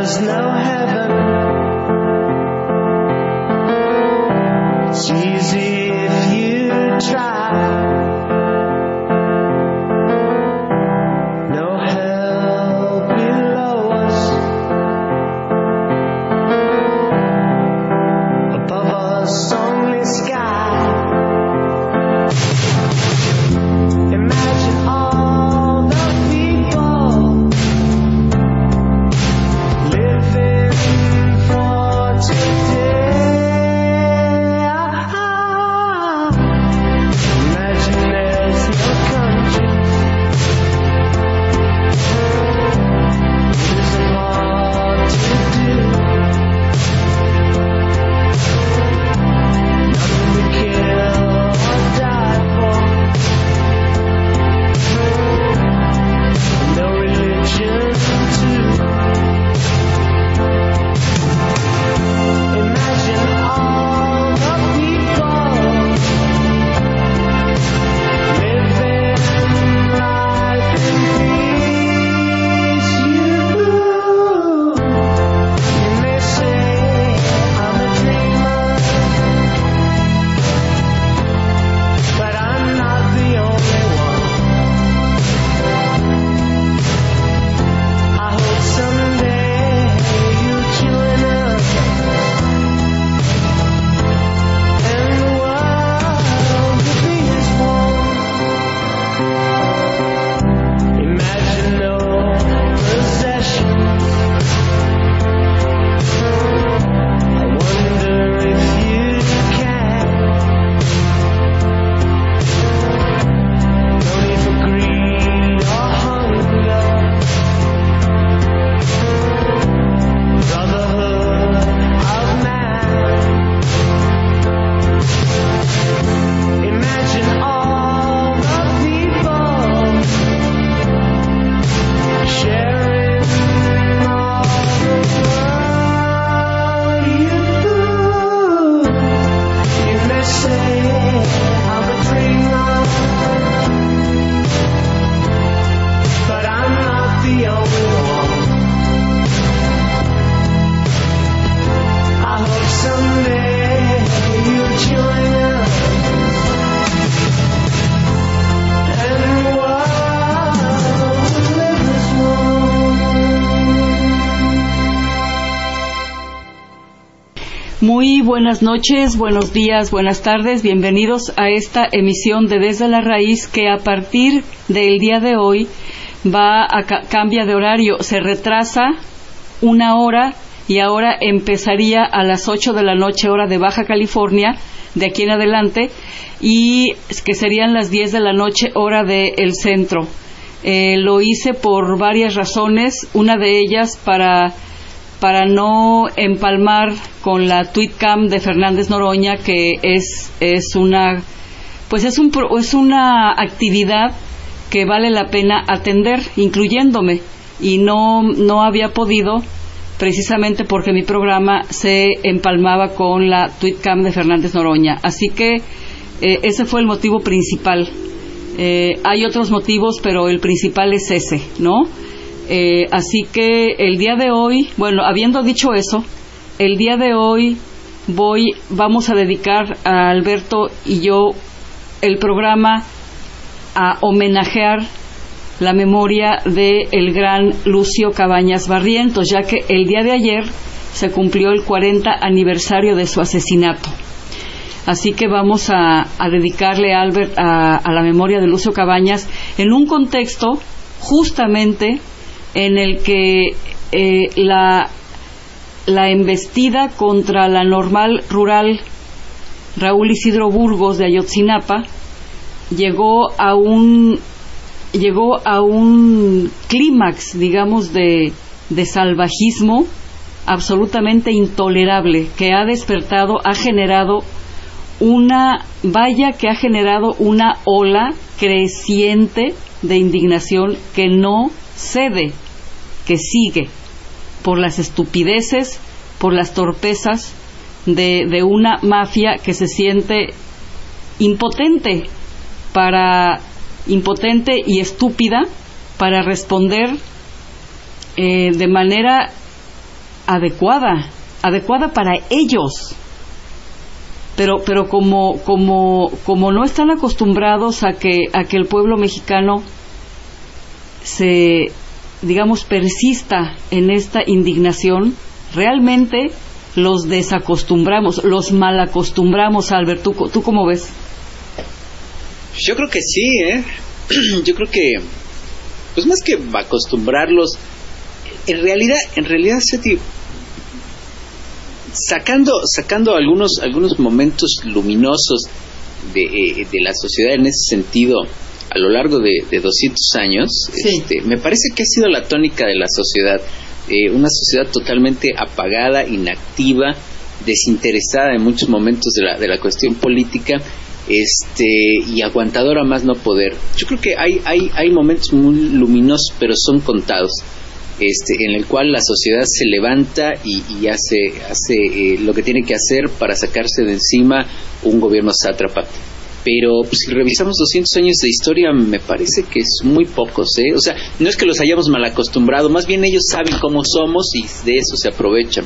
there's no heaven. It's easy if you try. No hell below us. Above us only sky. Imagine all the people living for today. Imagine there's no country. There's a lot to do. Nothing to kill or die for. No religion too. Imagine all the people living life in peace. You may say I'm a dreamer, but I'm not the only one. I hope someday you'll join us, and the world will be as one. Imagine no possessions. I wonder if you can. No need for greed or hunger. Brotherhood of man. Imagine all the people sharing all the world. You may say I'm a dreamer, but I'm not the only one. I hope someday you'll join us, and the world will live as one. Muy buenas noches, buenos días, buenas tardes, bienvenidos a esta emisión de Desde la Raíz, que a partir del día de hoy cambia de horario, se retrasa una hora y ahora empezaría a las 8 de la noche hora de Baja California, de aquí en adelante, y que serían las 10 de la noche hora del centro. Lo hice por varias razones, una de ellas para no empalmar con la Tweetcam de Fernández Noroña, que es una actividad que vale la pena atender, incluyéndome, y no había podido, precisamente porque mi programa se empalmaba con la Tweetcam de Fernández Noroña. Así que ese fue el motivo principal. Hay otros motivos, pero el principal es ese, ¿no? Así que el día de hoy, bueno, habiendo dicho eso, el día de hoy vamos a dedicar a Alberto y yo el programa a homenajear la memoria de el gran Lucio Cabañas Barrientos, ya que el día de ayer se cumplió el 40 aniversario de su asesinato. Así que vamos a dedicarle a la memoria de Lucio Cabañas en un contexto justamente en el que la embestida contra la normal rural Raúl Isidro Burgos de Ayotzinapa llegó a un clímax, digamos, de salvajismo absolutamente intolerable, que ha generado una ola creciente de indignación que no cede, que sigue por las estupideces, por las torpezas de una mafia que se siente impotente y estúpida para responder de manera adecuada para ellos. Pero como no están acostumbrados a que el pueblo mexicano persista en esta indignación, realmente los desacostumbramos, los malacostumbramos. Albert, ¿tú cómo ves? Yo creo que sí, yo creo que, pues más que acostumbrarlos, en realidad, Seti, sacando algunos momentos luminosos de la sociedad en ese sentido a lo largo de 200 años, sí. Me parece que ha sido la tónica de la sociedad, una sociedad totalmente apagada, inactiva, desinteresada en muchos momentos de la cuestión política, y aguantadora más no poder. Yo creo que hay momentos muy luminosos, pero son contados, en el cual la sociedad se levanta y hace lo que tiene que hacer para sacarse de encima un gobierno sátrapa. Pero pues, si revisamos 200 años de historia, me parece que es muy pocos, O sea, no es que los hayamos mal acostumbrado, más bien ellos saben cómo somos y de eso se aprovechan.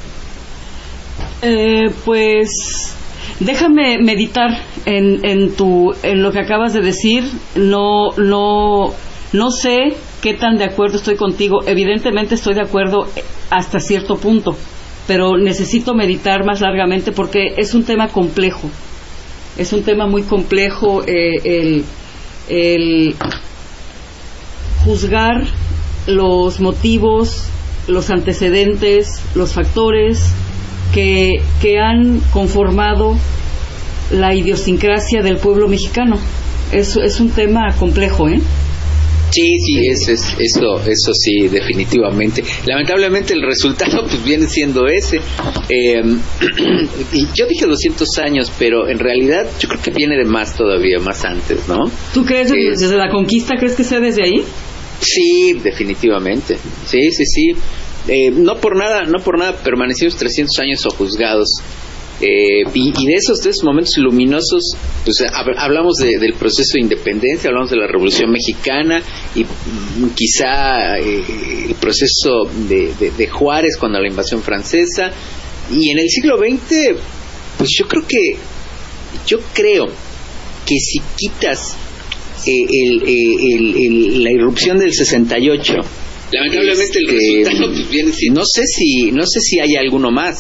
Pues déjame meditar en lo que acabas de decir. No sé qué tan de acuerdo estoy contigo. Evidentemente estoy de acuerdo hasta cierto punto, pero necesito meditar más largamente porque es un tema complejo. Es un tema muy complejo el juzgar los motivos, los antecedentes, los factores que han conformado la idiosincrasia del pueblo mexicano. Es un tema complejo, Sí, eso sí, definitivamente. Lamentablemente el resultado pues viene siendo ese. Y yo dije 200 años, pero en realidad yo creo que viene de más todavía, más antes, ¿no? ¿Tú crees desde la conquista, crees que sea desde ahí? Sí, definitivamente. Sí. No por nada permanecimos 300 años sojuzgados. Y de esos momentos luminosos, pues hablamos del proceso de independencia, hablamos de la Revolución Mexicana y quizá el proceso de Juárez cuando la invasión francesa, y en el siglo XX pues yo creo que si quitas la irrupción del 68, lamentablemente el resultado pues viene, no sé si hay alguno más,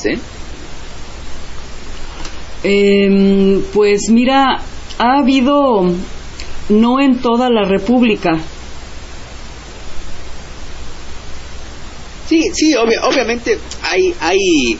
pues mira, ha habido, no en toda la República. Sí, obviamente hay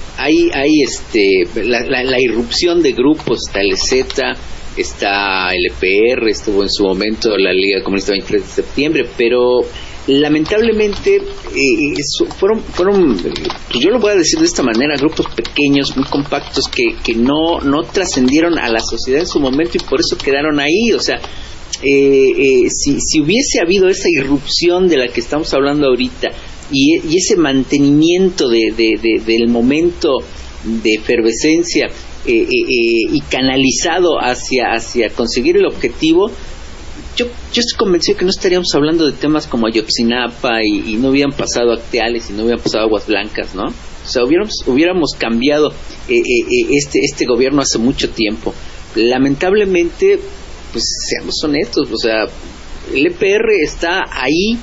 la irrupción de grupos. Está el Z, está el EPR, estuvo en su momento la Liga Comunista 23 de septiembre, pero lamentablemente fueron pues yo lo voy a decir de esta manera, grupos pequeños, muy compactos, que no trascendieron a la sociedad en su momento y por eso quedaron ahí. O sea, si hubiese habido esa irrupción de la que estamos hablando ahorita y ese mantenimiento del momento de efervescencia y canalizado hacia conseguir el objetivo, yo estoy convencido que no estaríamos hablando de temas como Ayotzinapa y no hubieran pasado Acteales y no hubieran pasado Aguas Blancas, ¿no? O sea, hubiéramos cambiado este gobierno hace mucho tiempo. Lamentablemente, pues seamos honestos, o sea, el EPR está ahí,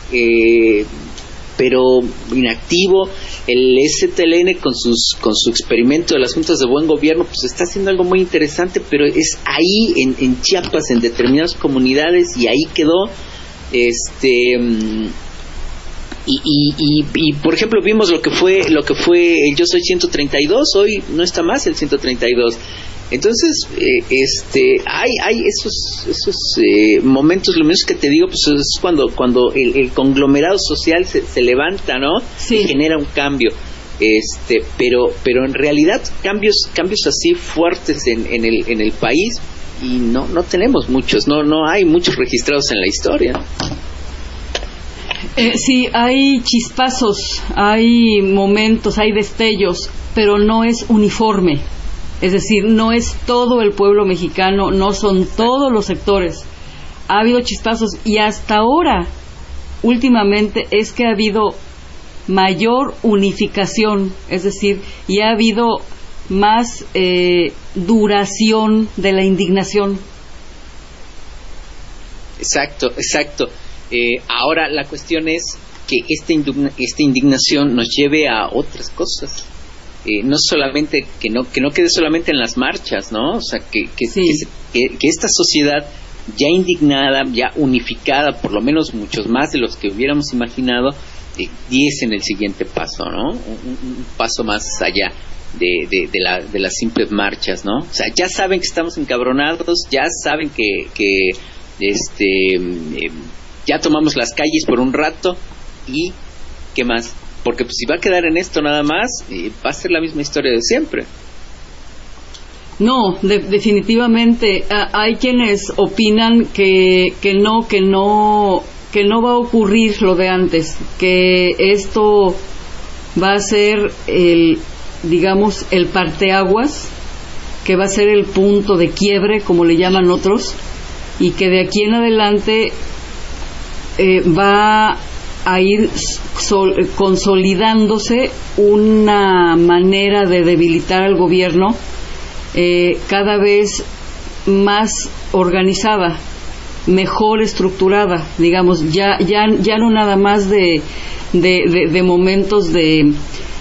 pero inactivo. El STLN con su experimento de las juntas de buen gobierno pues está haciendo algo muy interesante, pero es ahí en Chiapas, en determinadas comunidades, y ahí quedó. Y por ejemplo vimos lo que fue el Yo Soy 132. Hoy no está más el 132. Entonces hay esos momentos luminosos que te digo, pues es cuando el conglomerado social se levanta, ¿no? Sí. Y genera un cambio. Pero en realidad cambios así fuertes en el país, y no tenemos muchos, no hay muchos registrados en la historia. Sí, hay chispazos, hay momentos, hay destellos, pero no es uniforme. Es decir, no es todo el pueblo mexicano, no son todos los sectores. Ha habido chispazos y hasta ahora, últimamente, es que ha habido mayor unificación, es decir, y ha habido más duración de la indignación. Exacto. Ahora la cuestión es que esta indignación nos lleve a otras cosas. No solamente que no quede solamente en las marchas, ¿no? O sea, que esta sociedad ya indignada, ya unificada, por lo menos muchos más de los que hubiéramos imaginado, diesen el siguiente paso, ¿no? Un paso más allá de las simples marchas, ¿no? O sea, ya saben que estamos encabronados, ya saben que ya tomamos las calles por un rato, y ¿qué más? Porque pues, si va a quedar en esto nada más, va a ser la misma historia de siempre. No, definitivamente hay quienes opinan que no va a ocurrir lo de antes, que esto va a ser el parteaguas, que va a ser el punto de quiebre, como le llaman otros, y que de aquí en adelante va a ir consolidándose una manera de debilitar al gobierno cada vez más organizada, mejor estructurada, digamos, ya no nada más de momentos de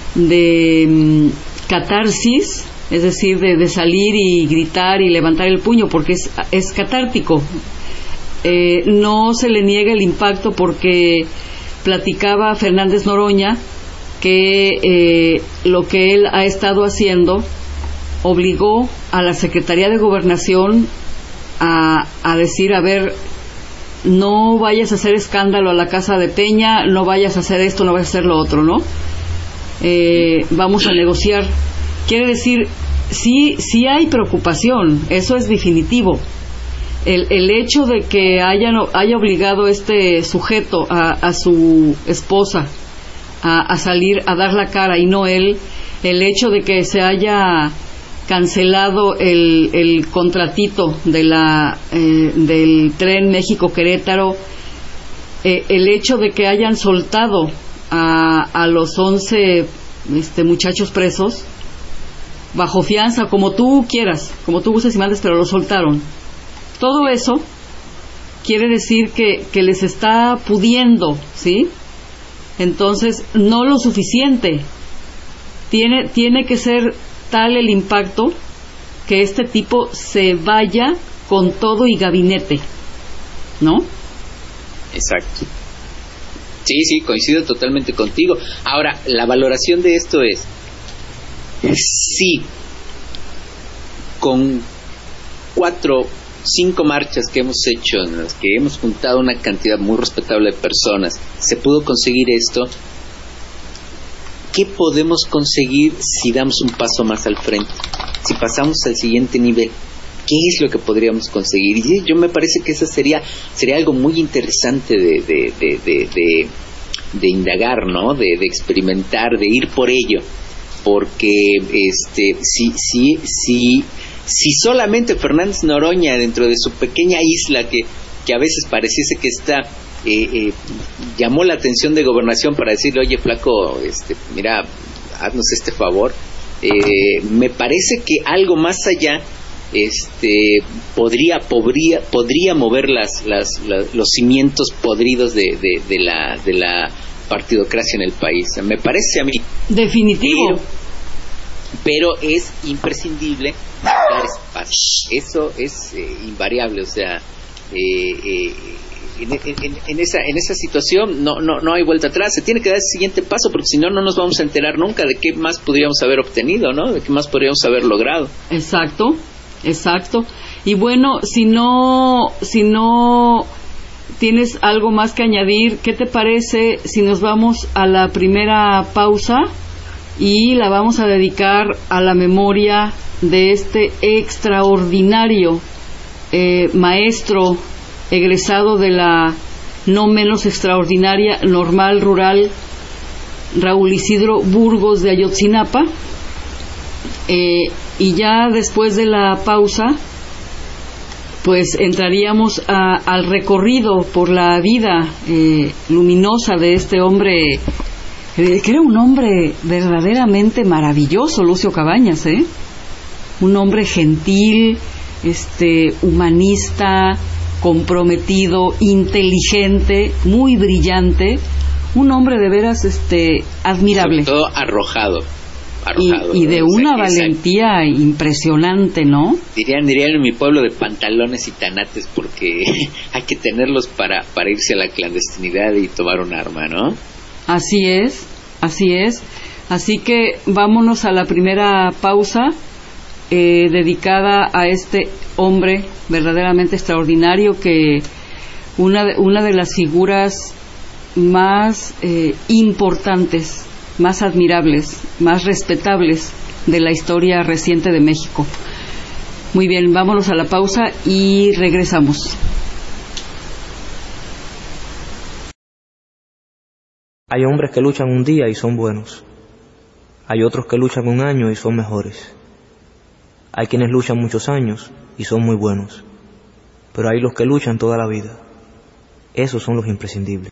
catarsis, es decir, de salir y gritar y levantar el puño, porque es catártico. No se le niega el impacto, porque platicaba Fernández Noroña que lo que él ha estado haciendo obligó a la Secretaría de Gobernación a decir, a ver, no vayas a hacer escándalo a la casa de Peña, no vayas a hacer esto, no vayas a hacer lo otro, ¿no? Vamos a negociar. Quiere decir, sí hay preocupación, eso es definitivo. El hecho de que haya obligado este sujeto a su esposa a salir a dar la cara y no él, el hecho de que se haya cancelado el contratito del tren México-Querétaro, el hecho de que hayan soltado a los 11 muchachos presos bajo fianza, como tú quieras, como tú gustes y mandes, pero lo soltaron. Todo eso quiere decir que les está pudiendo, ¿sí? Entonces, no lo suficiente. Tiene que ser tal el impacto que este tipo se vaya con todo y gabinete, ¿no? Exacto. Sí, coincido totalmente contigo. Ahora, la valoración de esto es, sí, con 4, 5 marchas que hemos hecho, en las que hemos juntado una cantidad muy respetable de personas, se pudo conseguir esto. ¿Qué podemos conseguir si damos un paso más al frente? Si pasamos al siguiente nivel, ¿qué es lo que podríamos conseguir? Y yo me parece que eso sería algo muy interesante de indagar, ¿no? De experimentar, de ir por ello, porque si solamente Fernández Noroña, dentro de su pequeña isla que a veces pareciese que está, llamó la atención de Gobernación para decirle, oye, flaco, mira, haznos este favor, me parece que algo más allá podría mover los cimientos podridos de la partidocracia en el país. Me parece a mí. Definitivo. Pero es imprescindible dar espacio. Eso es invariable. O sea, en esa situación no hay vuelta atrás. Se tiene que dar el siguiente paso, porque si no nos vamos a enterar nunca de qué más podríamos haber obtenido, ¿no? De qué más podríamos haber logrado. Exacto. Y bueno, si no tienes algo más que añadir, ¿qué te parece si nos vamos a la primera pausa y la vamos a dedicar a la memoria de este extraordinario maestro egresado de la no menos extraordinaria Normal Rural Raúl Isidro Burgos de Ayotzinapa? Y ya después de la pausa, pues entraríamos al recorrido por la vida luminosa de este hombre que era un hombre verdaderamente maravilloso, Lucio Cabañas, un hombre gentil, humanista, comprometido, inteligente, muy brillante, un hombre de veras admirable. Sobre todo arrojado. Y de una valentía impresionante, ¿no? Dirían en mi pueblo de pantalones y tanates, porque hay que tenerlos para irse a la clandestinidad y tomar un arma, ¿no? Así es. Así que vámonos a la primera pausa dedicada a este hombre verdaderamente extraordinario, que una de las figuras más importantes, más admirables, más respetables de la historia reciente de México. Muy bien, vámonos a la pausa y regresamos. Hay hombres que luchan un día y son buenos. Hay otros que luchan un año y son mejores. Hay quienes luchan muchos años y son muy buenos. Pero hay los que luchan toda la vida. Esos son los imprescindibles.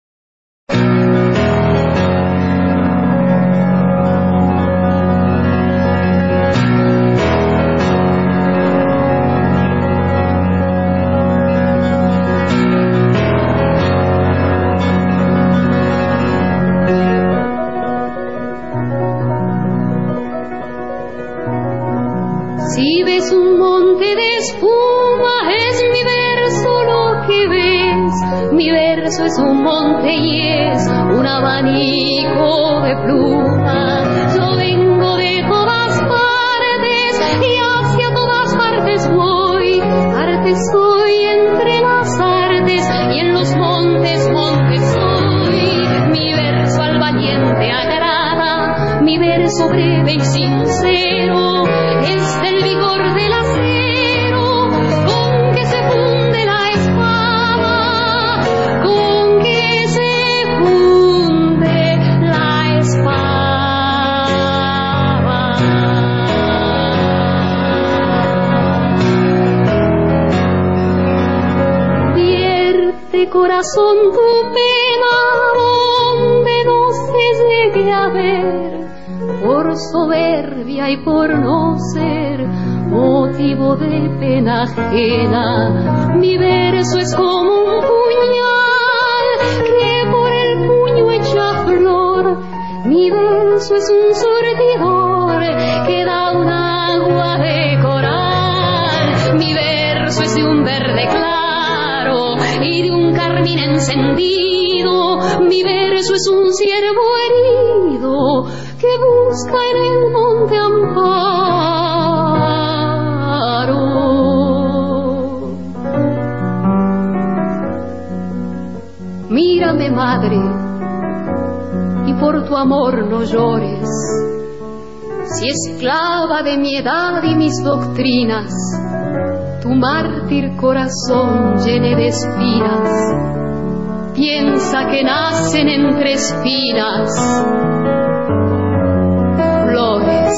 Si ves un monte de espuma, es mi verso lo que ves. Mi verso es un monte y es un abanico de plumas. Yo vengo de todas partes y hacia todas partes voy. Arte soy entre las artes y en los montes, montes soy. Mi verso al valiente agrada, mi verso breve y sincero. Es el vigor del acero con que se funde la espada, con que se funde la espada. Vierte, corazón, tu pena donde no se llegue a ver, por soberbia y por no ser motivo de pena ajena. Mi verso es como un puñal que por el puño echa flor. Mi verso es un surtidor que da un agua de coral. Mi verso es de un verde claro y de un carmín encendido. Mi verso es un ciervo herido que busca en el monte amparo. Mírame, madre, y por tu amor no llores. Si esclava de mi edad y mis doctrinas, tu mártir corazón llene de espinas, piensa que nacen entre espinas flores.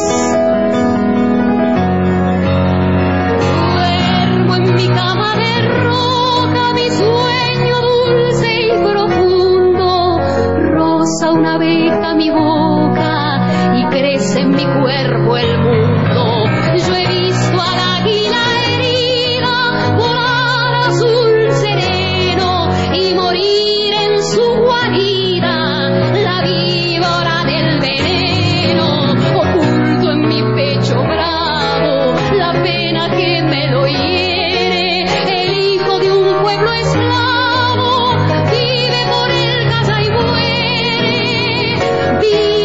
Duermo en mi cama de roca, mi sueño dulce y profundo. Rosa una abeja mi boca y crece en mi cuerpo el mundo. Yo he visto al águila herida volar azul sereno y morir en su guarida, la víbora del veneno. Oculto en mi pecho bravo la pena que me lo hiere. El hijo de un pueblo esclavo vive por él, calla y muere. Vive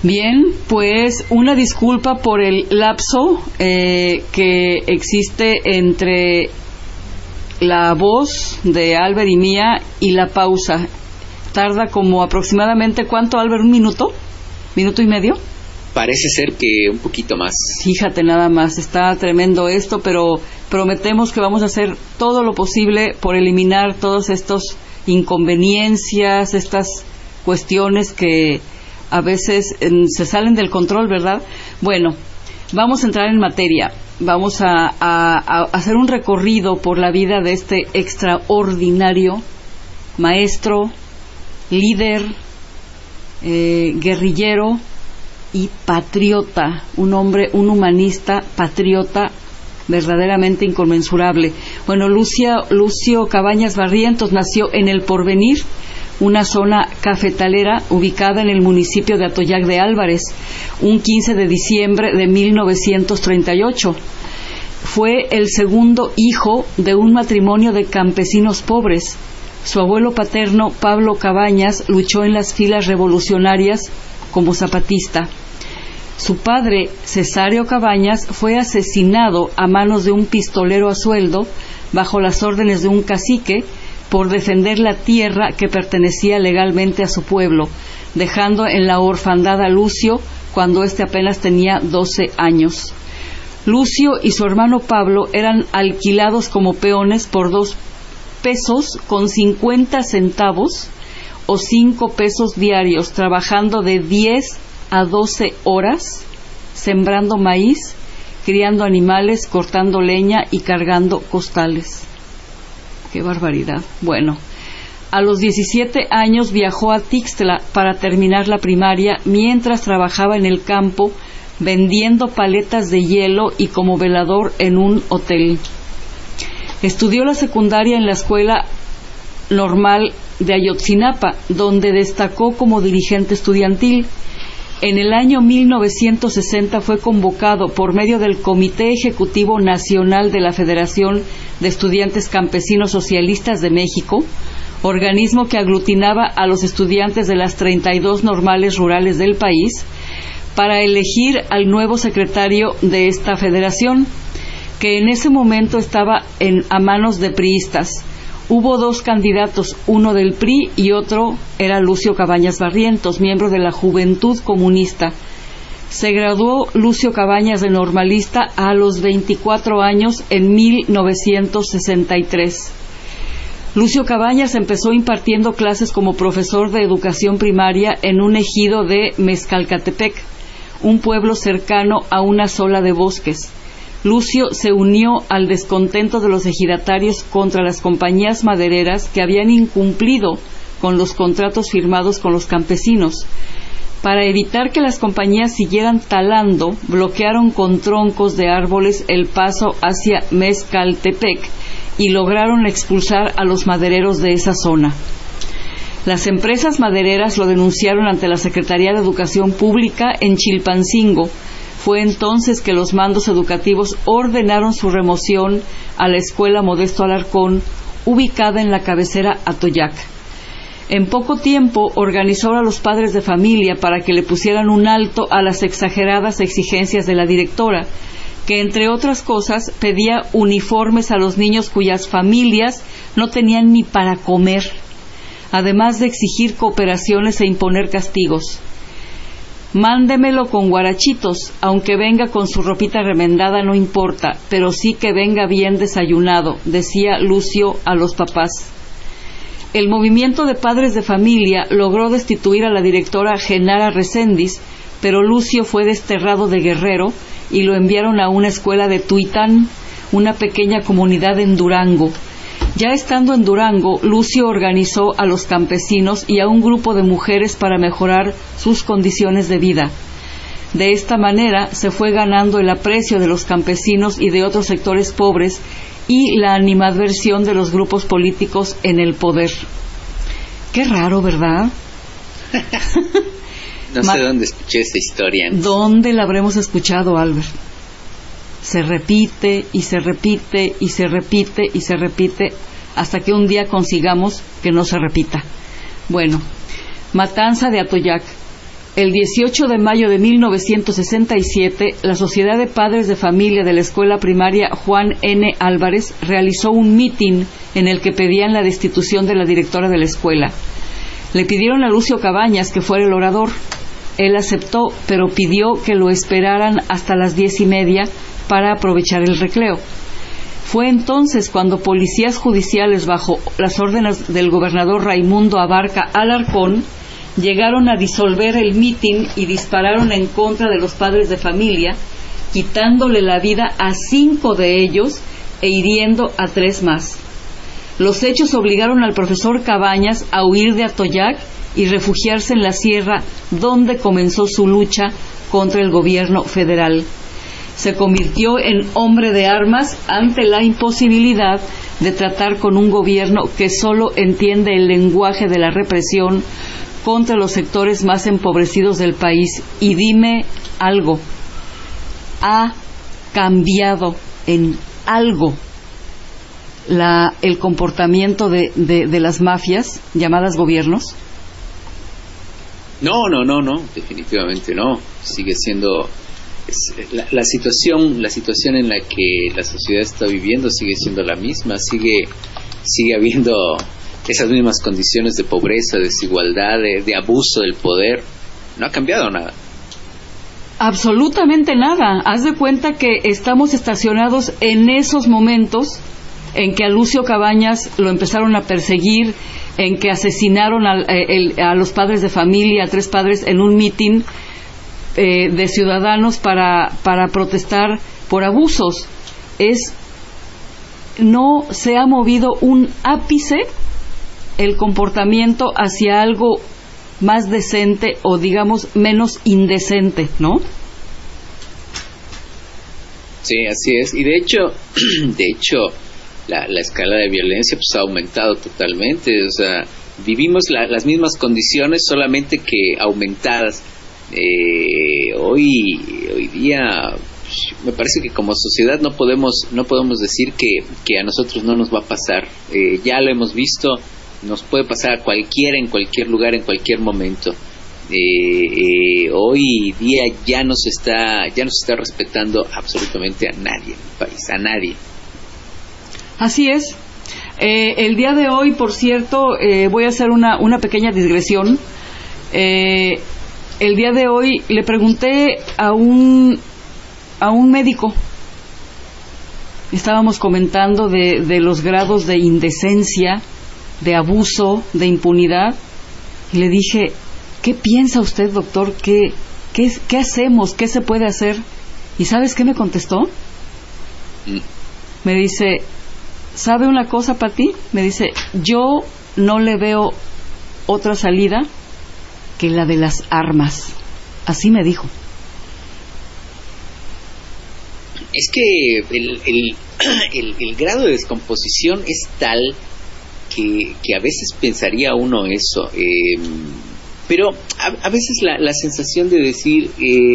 Bien, pues una disculpa por el lapso que existe entre la voz de Albert y mía y la pausa. Tarda como aproximadamente, ¿cuánto, Albert? ¿Un minuto? ¿Minuto y medio? Parece ser que un poquito más. Fíjate nada más, está tremendo esto, pero prometemos que vamos a hacer todo lo posible por eliminar todos estos inconveniencias, estas cuestiones que a veces se salen del control, ¿verdad? Bueno, vamos a entrar en materia. Vamos a hacer un recorrido por la vida de este extraordinario maestro, líder, guerrillero y patriota, un hombre, un humanista, patriota verdaderamente inconmensurable. Bueno, Lucio Cabañas Barrientos nació en El Porvenir, una zona cafetalera ubicada en el municipio de Atoyac de Álvarez, un 15 de diciembre de 1938. Fue el segundo hijo de un matrimonio de campesinos pobres. Su abuelo paterno, Pablo Cabañas, luchó en las filas revolucionarias como zapatista. Su padre, Cesario Cabañas, fue asesinado a manos de un pistolero a sueldo bajo las órdenes de un cacique por defender la tierra que pertenecía legalmente a su pueblo, dejando en la orfandad a Lucio cuando éste apenas tenía 12 años. Lucio y su hermano Pablo eran alquilados como peones por 2 pesos con 50 centavos o 5 pesos diarios, trabajando de 10 a 12 horas, sembrando maíz, criando animales, cortando leña y cargando costales. ¡Qué barbaridad! Bueno, a los 17 años viajó a Tixtla para terminar la primaria, mientras trabajaba en el campo vendiendo paletas de hielo y como velador en un hotel. Estudió la secundaria en la Escuela Normal de Ayotzinapa, donde destacó como dirigente estudiantil. En el año 1960 fue convocado por medio del Comité Ejecutivo Nacional de la Federación de Estudiantes Campesinos Socialistas de México, organismo que aglutinaba a los estudiantes de las 32 normales rurales del país, para elegir al nuevo secretario de esta federación, que en ese momento estaba a manos de priistas. Hubo 2 candidatos, uno del PRI y otro era Lucio Cabañas Barrientos, miembro de la Juventud Comunista. Se graduó Lucio Cabañas de normalista a los 24 años en 1963. Lucio Cabañas empezó impartiendo clases como profesor de educación primaria en un ejido de Mezcalcatepec, un pueblo cercano a una sola de Bosques. Lucio se unió al descontento de los ejidatarios contra las compañías madereras que habían incumplido con los contratos firmados con los campesinos. Para evitar que las compañías siguieran talando, bloquearon con troncos de árboles el paso hacia Mezcaltepec y lograron expulsar a los madereros de esa zona. Las empresas madereras lo denunciaron ante la Secretaría de Educación Pública en Chilpancingo. Fue entonces que los mandos educativos ordenaron su remoción a la Escuela Modesto Alarcón, ubicada en la cabecera Atoyac. En poco tiempo organizó a los padres de familia para que le pusieran un alto a las exageradas exigencias de la directora, que entre otras cosas pedía uniformes a los niños cuyas familias no tenían ni para comer, además de exigir cooperaciones e imponer castigos. Mándemelo con guarachitos, aunque venga con su ropita remendada no importa, pero sí que venga bien desayunado, decía Lucio a los papás. El movimiento de padres de familia logró destituir a la directora Genara Recendis, pero Lucio fue desterrado de Guerrero y lo enviaron a una escuela de Tuitán, una pequeña comunidad en Durango. Ya estando en Durango, Lucio organizó a los campesinos y a un grupo de mujeres para mejorar sus condiciones de vida. De esta manera se fue ganando el aprecio de los campesinos y de otros sectores pobres y la animadversión de los grupos políticos en el poder. Qué raro, ¿verdad? No sé dónde escuché esta historia. ¿Dónde la habremos escuchado, Albert? Se repite y se repite y se repite y se repite hasta que un día consigamos que no se repita. Bueno, matanza de Atoyac. el 18 de mayo de 1967, la Sociedad de Padres de Familia de la Escuela Primaria Juan N. Álvarez realizó un mitin en el que pedían la destitución de la directora de la escuela. Le pidieron a Lucio Cabañas que fuera el orador. Él aceptó, pero pidió que lo esperaran hasta las 10:30 para aprovechar el recreo. Fue entonces cuando policías judiciales, bajo las órdenes del gobernador Raimundo Abarca Alarcón, llegaron a disolver el mitin y dispararon en contra de los padres de familia, quitándole la vida a 5 de ellos e hiriendo a 3 más. Los hechos obligaron al profesor Cabañas a huir de Atoyac y refugiarse en la sierra, donde comenzó su lucha contra el gobierno federal. Se convirtió en hombre de armas ante la imposibilidad de tratar con un gobierno que solo entiende el lenguaje de la represión contra los sectores más empobrecidos del país. Y dime algo, ¿ha cambiado en algo el comportamiento de las mafias llamadas gobiernos? No, definitivamente no. Sigue siendo la situación en la que la sociedad está viviendo sigue siendo la misma, sigue habiendo esas mismas condiciones de pobreza, desigualdad, de abuso del poder. No ha cambiado nada. Absolutamente nada. Haz de cuenta que estamos estacionados en esos momentos en que a Lucio Cabañas lo empezaron a perseguir, en que asesinaron a los padres de familia, a 3 padres, en un mitin de ciudadanos para protestar por abusos. No se ha movido un ápice el comportamiento hacia algo más decente o, digamos, menos indecente, ¿no? Sí, así es. Y de hecho la escala de violencia pues ha aumentado totalmente. O sea, vivimos las mismas condiciones, solamente que aumentadas. Hoy día me parece que como sociedad no podemos decir que a nosotros no nos va a pasar. Ya lo hemos visto, nos puede pasar a cualquiera, en cualquier lugar, en cualquier momento. Hoy día ya no se está respetando absolutamente a nadie en el país, a nadie. Así es. El día de hoy, por cierto, voy a hacer una pequeña digresión. El día de hoy le pregunté a un médico. Estábamos comentando de los grados de indecencia, de abuso, de impunidad, y le dije, ¿qué piensa usted, doctor? ¿Qué hacemos? ¿Qué se puede hacer? ¿Y sabes qué me contestó? Me dice, ¿sabe una cosa, Pati? Me dice, yo no le veo otra salida que la de las armas. Así me dijo. Es que el grado de descomposición es tal que a veces pensaría uno eso, pero a veces la sensación de decir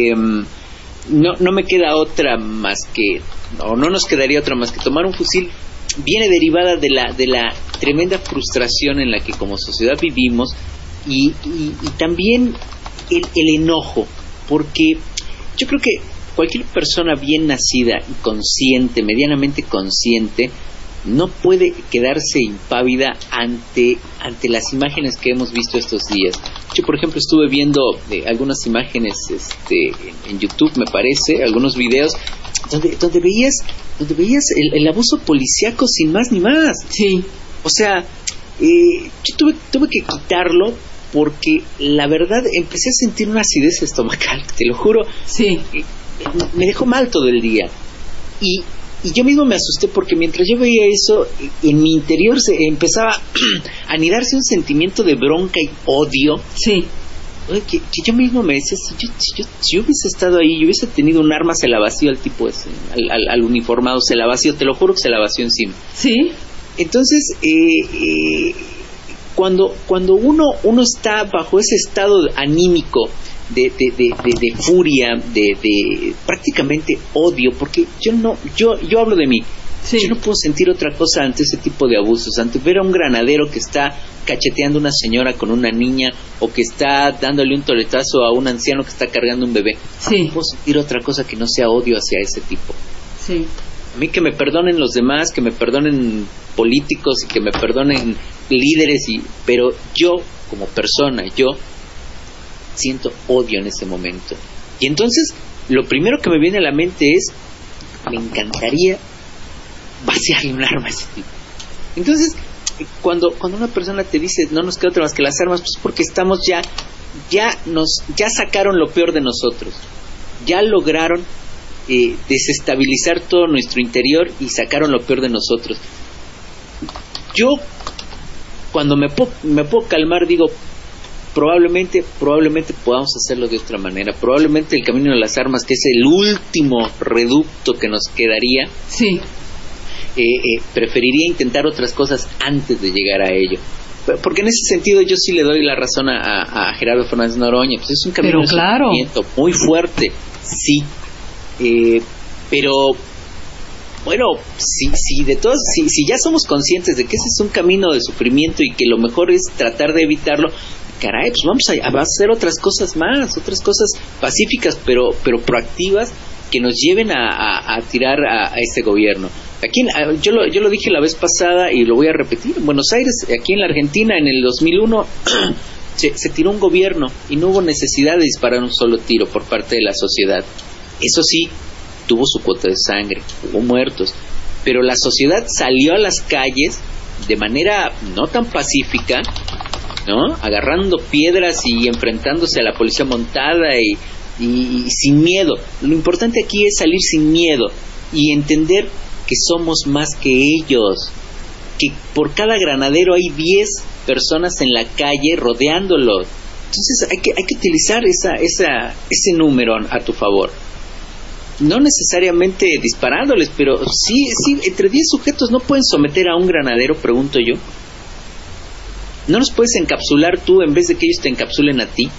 no me queda otra más que, o no nos quedaría otra más que tomar un fusil, viene derivada de la tremenda frustración en la que como sociedad vivimos, y también el enojo, porque yo creo que cualquier persona bien nacida y consciente, medianamente consciente, no puede quedarse impávida ante las imágenes que hemos visto estos días. Yo, por ejemplo, estuve viendo algunas imágenes en YouTube, me parece, algunos videos donde veías el abuso policíaco sin más ni más. Sí. O sea, yo tuve que quitarlo porque la verdad empecé a sentir una acidez estomacal, te lo juro. Sí. Me dejó mal todo el día. Y yo mismo me asusté porque mientras yo veía eso, en mi interior se empezaba a anidarse un sentimiento de bronca y odio. Sí. Que yo mismo me decía, si yo hubiese estado ahí, yo hubiese tenido un arma, se la vació al tipo ese, al uniformado, se la vació, te lo juro que se la vació encima. Sí. Entonces, cuando uno está bajo ese estado anímico de furia, de prácticamente odio, porque yo hablo de mí. Sí. Yo no puedo sentir otra cosa ante ese tipo de abusos, ante ver a un granadero que está cacheteando a una señora con una niña o que está dándole un toletazo a un anciano que está cargando un bebé. Sí. No puedo sentir otra cosa que no sea odio hacia ese tipo. Sí. A mí que me perdonen los demás, que me perdonen políticos y que me perdonen líderes, pero yo como persona, yo siento odio en ese momento. Y entonces lo primero que me viene a la mente es, me encantaría vaciarle un arma a ese tipo. Entonces, cuando una persona te dice no nos queda otra más que las armas, pues porque estamos ya sacaron lo peor de nosotros, ya lograron desestabilizar todo nuestro interior y sacaron lo peor de nosotros. Yo cuando me puedo calmar digo, probablemente podamos hacerlo de otra manera, probablemente el camino de las armas, que es el último reducto que nos quedaría, Sí. Preferiría intentar otras cosas antes de llegar a ello. Porque en ese sentido yo sí le doy la razón a Gerardo Fernández Noroña, pues es un camino de sufrimiento muy fuerte, sí, pero bueno, si ya somos conscientes de que ese es un camino de sufrimiento y que lo mejor es tratar de evitarlo, caray, pues vamos a hacer otras cosas más, otras cosas pacíficas pero proactivas que nos lleven a tirar a ese gobierno. Aquí yo lo dije la vez pasada y lo voy a repetir. En Buenos Aires, aquí en la Argentina, en el 2001 se tiró un gobierno y no hubo necesidad de disparar un solo tiro por parte de la sociedad. Eso sí, tuvo su cuota de sangre, hubo muertos, pero la sociedad salió a las calles de manera no tan pacífica, ¿no? Agarrando piedras y enfrentándose a la policía montada y sin miedo. Lo importante aquí es salir sin miedo y entender que somos más que ellos, que por cada granadero hay 10 personas en la calle rodeándolo. Entonces hay que utilizar ese número a tu favor, no necesariamente disparándoles, pero sí, entre 10 sujetos no pueden someter a un granadero, pregunto yo. ¿No los puedes encapsular tú en vez de que ellos te encapsulen a ti?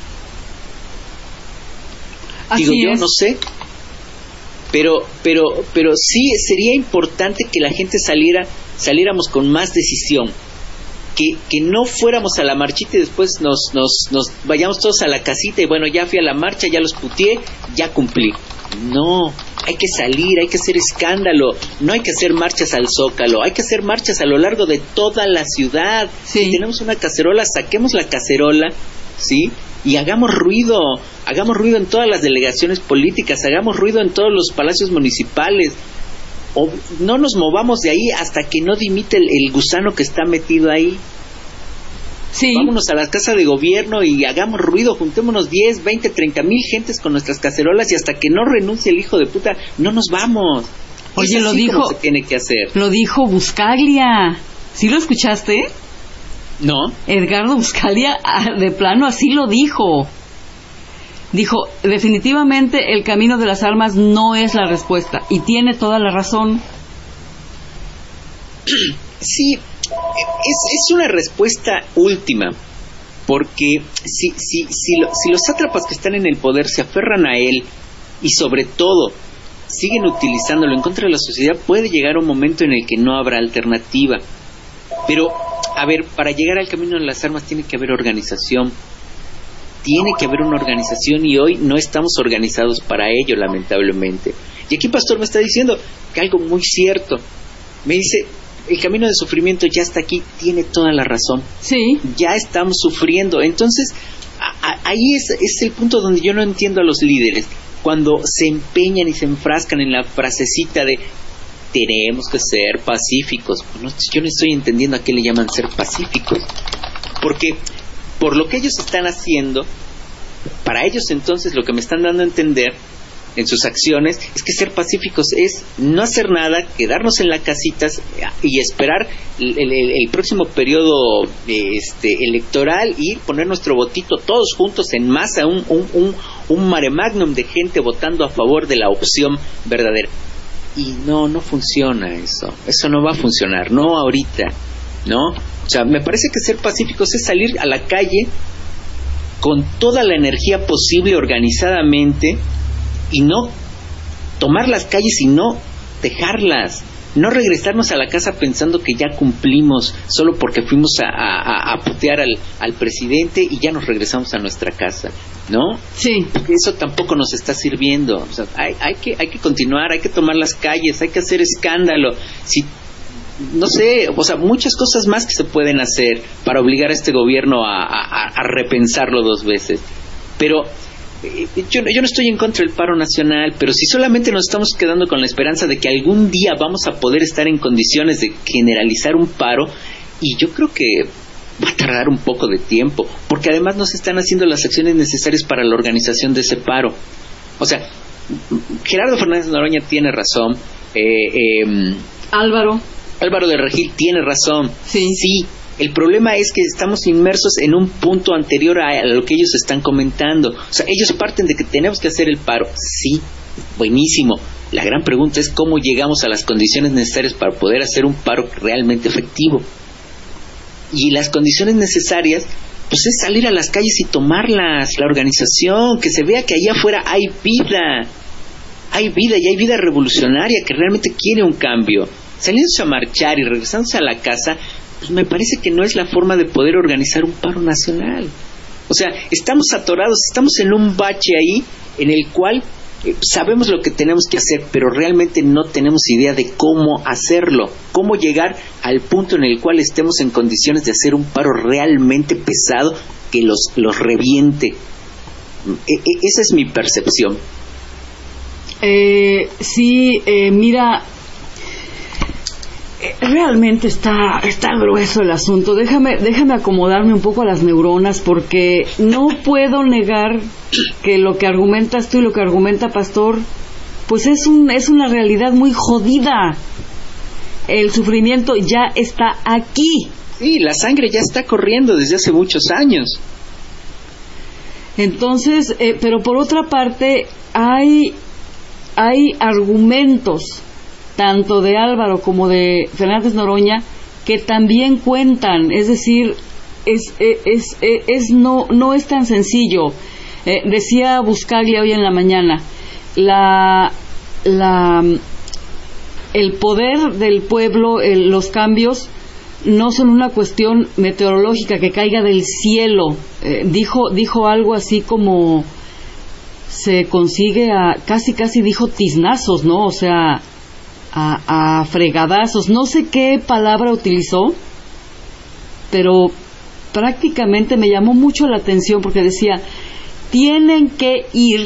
Así Digo yo, es. no sé. Pero sí sería importante que la gente saliéramos con más decisión, que no fuéramos a la marchita y después nos vayamos todos a la casita y bueno, ya fui a la marcha, ya los puteé, ya cumplí. No, hay que salir, hay que hacer escándalo, no hay que hacer marchas al Zócalo, hay que hacer marchas a lo largo de toda la ciudad. Sí. Si tenemos una cacerola, saquemos la cacerola, ¿sí? Y hagamos ruido en todas las delegaciones políticas, hagamos ruido en todos los palacios municipales, o no nos movamos de ahí hasta que no dimite el gusano que está metido ahí. Sí. Vámonos a la casa de gobierno y hagamos ruido, juntémonos 10, 20, 30 mil gentes con nuestras cacerolas y hasta que no renuncie el hijo de puta, no nos vamos. Oye, Es lo así dijo, como se tiene que hacer. Lo dijo Buscaglia. ¿Sí lo escuchaste? No, Edgardo Buscaglia de plano así lo dijo. Dijo, definitivamente el camino de las armas no es la respuesta. Y tiene toda la razón. sí, es una respuesta última, porque si los sátrapas que están en el poder se aferran a él y sobre todo siguen utilizándolo en contra de la sociedad, puede llegar un momento en el que no habrá alternativa. Pero, a ver, para llegar al camino de las armas tiene que haber organización. Tiene que haber una organización y hoy no estamos organizados para ello, lamentablemente. Y aquí Pastor me está diciendo que algo muy cierto. Me dice, el camino de sufrimiento ya está aquí, tiene toda la razón. Sí. Ya estamos sufriendo. Entonces, ahí es el punto donde yo no entiendo a los líderes. Cuando se empeñan y se enfrascan en la frasecita de tenemos que ser pacíficos. Bueno, yo no estoy entendiendo a qué le llaman ser pacíficos. Porque por lo que ellos están haciendo, para ellos entonces lo que me están dando a entender en sus acciones es que ser pacíficos es no hacer nada, quedarnos en las casitas y esperar el próximo periodo electoral y poner nuestro votito todos juntos en masa, un mare magnum de gente votando a favor de la opción verdadera. Y no funciona eso no va a funcionar, no ahorita, ¿no? O sea, me parece que ser pacíficos es salir a la calle con toda la energía posible organizadamente y no tomar las calles y no dejarlas, no regresarnos a la casa pensando que ya cumplimos solo porque fuimos a putear al presidente y ya nos regresamos a nuestra casa, ¿no? Sí. Eso tampoco nos está sirviendo. O sea, hay que continuar, hay que tomar las calles, hay que hacer escándalo. Si no sé, o sea, muchas cosas más que se pueden hacer para obligar a este gobierno a repensarlo 2 veces. Pero yo no estoy en contra del paro nacional, pero si solamente nos estamos quedando con la esperanza de que algún día vamos a poder estar en condiciones de generalizar un paro, y yo creo que va a tardar un poco de tiempo, porque además no se están haciendo las acciones necesarias para la organización de ese paro. O sea, Gerardo Fernández Noroña tiene razón, Álvaro de Regil tiene razón. Sí. El problema es que estamos inmersos en un punto anterior a lo que ellos están comentando. O sea, ellos parten de que tenemos que hacer el paro. Sí, buenísimo. La gran pregunta es cómo llegamos a las condiciones necesarias para poder hacer un paro realmente efectivo. Y las condiciones necesarias, pues es salir a las calles y tomarlas, la organización, que se vea que allá afuera hay vida y hay vida revolucionaria que realmente quiere un cambio. Saliéndose a marchar y regresándose a la casa, pues me parece que no es la forma de poder organizar un paro nacional. O sea, estamos atorados, estamos en un bache ahí en el cual sabemos lo que tenemos que hacer, pero realmente no tenemos idea de cómo hacerlo, cómo llegar al punto en el cual estemos en condiciones de hacer un paro realmente pesado que los reviente. Esa es mi percepción. Mira, realmente está grueso el asunto. Déjame acomodarme un poco a las neuronas, porque no puedo negar que lo que argumentas tú y lo que argumenta Pastor, pues es una realidad muy jodida. El sufrimiento ya está aquí. Sí, la sangre ya está corriendo desde hace muchos años. Entonces, pero por otra parte, hay argumentos tanto de Álvaro como de Fernández Noroña que también cuentan, es decir, no es tan sencillo. Decía Buscaglia hoy en la mañana, el poder del pueblo, los cambios no son una cuestión meteorológica que caiga del cielo. Dijo algo así como se consigue casi dijo tiznazos, ¿no? O sea, a fregadazos, no sé qué palabra utilizó, pero prácticamente me llamó mucho la atención porque decía, tienen que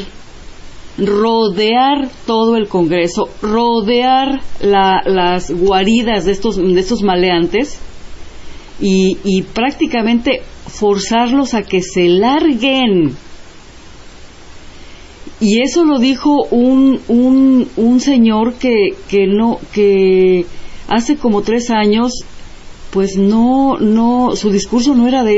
rodear todo el Congreso, rodear las guaridas de estos maleantes y prácticamente forzarlos a que se larguen. Y eso lo dijo un señor que hace como 3 años, pues no, su discurso no era de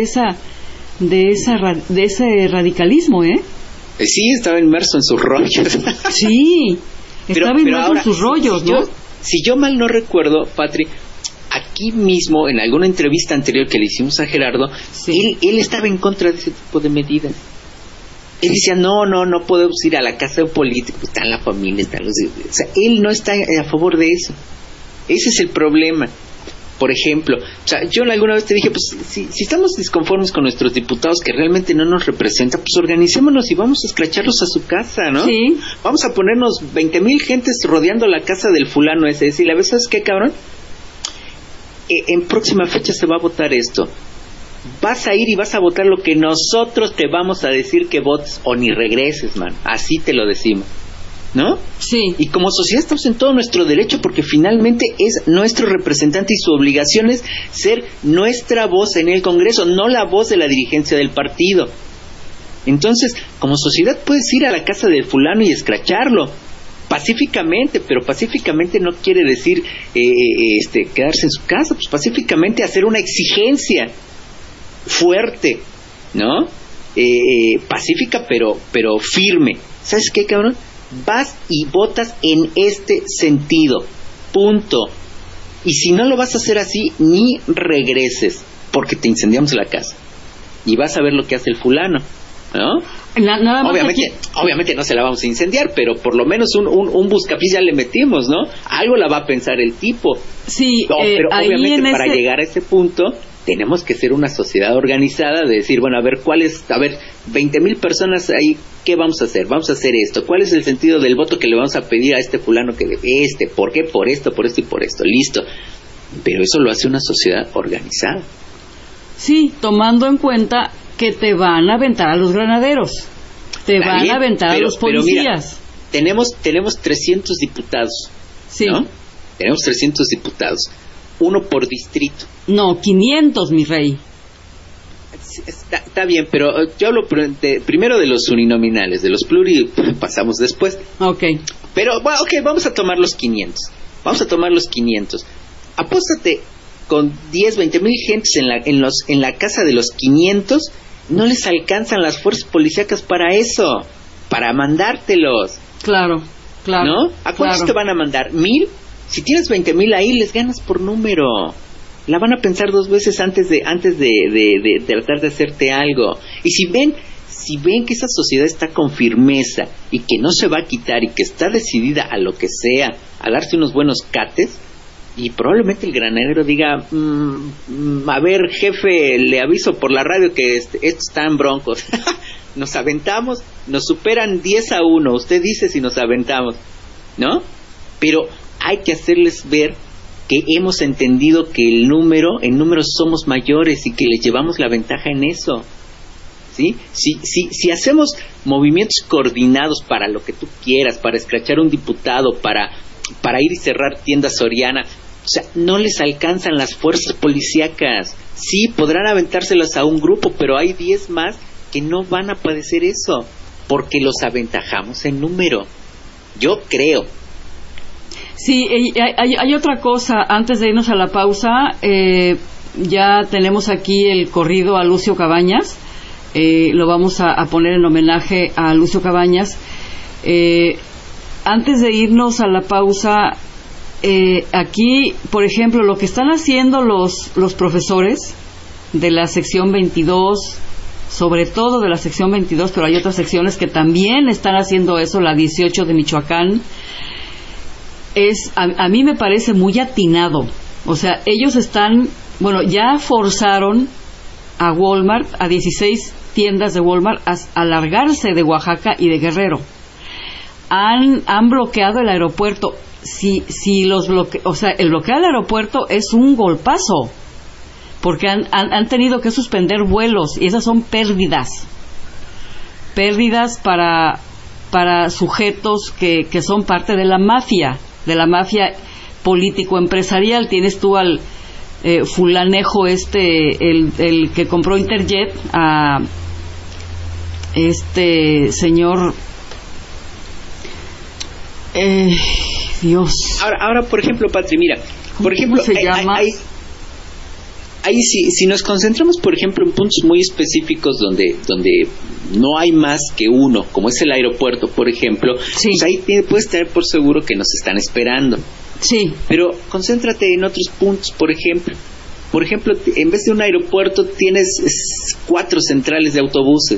ese radicalismo, Sí, estaba inmerso en sus rollos. Sí, estaba inmerso en sus rollos, ¿no? Si yo mal no recuerdo, Patri, aquí mismo, en alguna entrevista anterior que le hicimos a Gerardo, sí, él estaba en contra de ese tipo de medidas. Él decía, no podemos ir a la casa de un político, está en la familia, están los... O sea, él no está a favor de eso. Ese es el problema. Por ejemplo, o sea, yo alguna vez te dije, pues si estamos disconformes con nuestros diputados que realmente no nos representan, pues organicémonos y vamos a escracharlos a su casa, ¿no? Sí. Vamos a ponernos 20,000 gentes rodeando la casa del fulano ese. Y la vez, ¿sabes qué, cabrón? En próxima fecha se va a votar esto. Vas a ir y vas a votar lo que nosotros te vamos a decir que votes, o ni regreses, man. Así te lo decimos, ¿no? Sí. Y como sociedad estamos en todo nuestro derecho, porque finalmente es nuestro representante y su obligación es ser nuestra voz en el Congreso, no la voz de la dirigencia del partido. Entonces, como sociedad puedes ir a la casa del fulano y escracharlo pacíficamente, pero pacíficamente no quiere decir quedarse en su casa, pues pacíficamente hacer una exigencia fuerte, ¿no? Pacífica pero firme. ¿Sabes qué, cabrón? Vas y votas en este sentido, punto. Y si no lo vas a hacer así, ni regreses, porque te incendiamos la casa y vas a ver lo que hace el fulano. ¿no? Nada más Obviamente no se la vamos a incendiar, pero por lo menos un buscapiés ya le metimos, ¿no? Algo la va a pensar el tipo. Sí, pero ahí obviamente para llegar a ese punto tenemos que ser una sociedad organizada, de decir, bueno, a ver, 20,000 personas ahí, ¿qué vamos a hacer? Vamos a hacer esto. ¿Cuál es el sentido del voto que le vamos a pedir a este fulano que debe? ¿Por qué? Por esto y por esto. Listo. Pero eso lo hace una sociedad organizada. Sí, tomando en cuenta que te van a aventar a los granaderos, te van a aventar a los policías. Pero mira, tenemos 300 diputados, sí. ¿no? Tenemos 300 diputados, uno por distrito. No, 500, mi rey. Está bien, pero yo hablo primero de los uninominales, de los pluri pasamos después. Ok. Pero, bueno, vamos a tomar los 500. Apóstate con 10, 20,000 gentes en la casa de los 500, no les alcanzan las fuerzas policíacas para eso, para mandártelos. Claro. ¿No? ¿A cuántos te van a mandar? ¿1,000? Si tienes 20,000 ahí, les ganas por número. La van a pensar 2 veces antes de tratar de hacerte algo. Y si ven que esa sociedad está con firmeza y que no se va a quitar y que está decidida a lo que sea, a darse unos buenos cates, y probablemente el granadero diga, a ver, jefe, le aviso por la radio que estos están broncos. Nos aventamos, nos superan 10-1, usted dice si nos aventamos, ¿no? Pero hay que hacerles ver que hemos entendido que en números somos mayores y que les llevamos la ventaja en eso. ¿Sí? Si hacemos movimientos coordinados para lo que tú quieras, para escrachar un diputado, para ir y cerrar tiendas Soriana, o sea, no les alcanzan las fuerzas policíacas. Sí, podrán aventárselas a un grupo, pero hay 10 más que no van a padecer eso, porque los aventajamos en número. Yo creo. Sí, hay otra cosa, antes de irnos a la pausa, ya tenemos aquí el corrido a Lucio Cabañas, lo vamos a poner en homenaje a Lucio Cabañas. Antes de irnos a la pausa, aquí, por ejemplo, lo que están haciendo los profesores de la sección 22, sobre todo de la sección 22, pero hay otras secciones que también están haciendo eso, la 18 de Michoacán, a mí me parece muy atinado. O sea, ellos ya forzaron a Walmart, a 16 tiendas de Walmart, a alargarse de Oaxaca y de Guerrero. Han bloqueado el aeropuerto. Si los el bloqueo del aeropuerto es un golpazo, porque han tenido que suspender vuelos, y esas son pérdidas para sujetos que son parte de la mafia político-empresarial. Tienes tú al fulanejo el que compró Interjet, a este señor Dios. Ahora, por ejemplo, Patri, mira, por ejemplo, ¿cómo se llama? Ahí si nos concentramos, por ejemplo, en puntos muy específicos donde no hay más que uno, como es el aeropuerto, por ejemplo, sí. Pues ahí puedes tener por seguro que nos están esperando. Sí. Pero concéntrate en otros puntos, por ejemplo, en vez de un aeropuerto tienes 4 centrales de autobuses.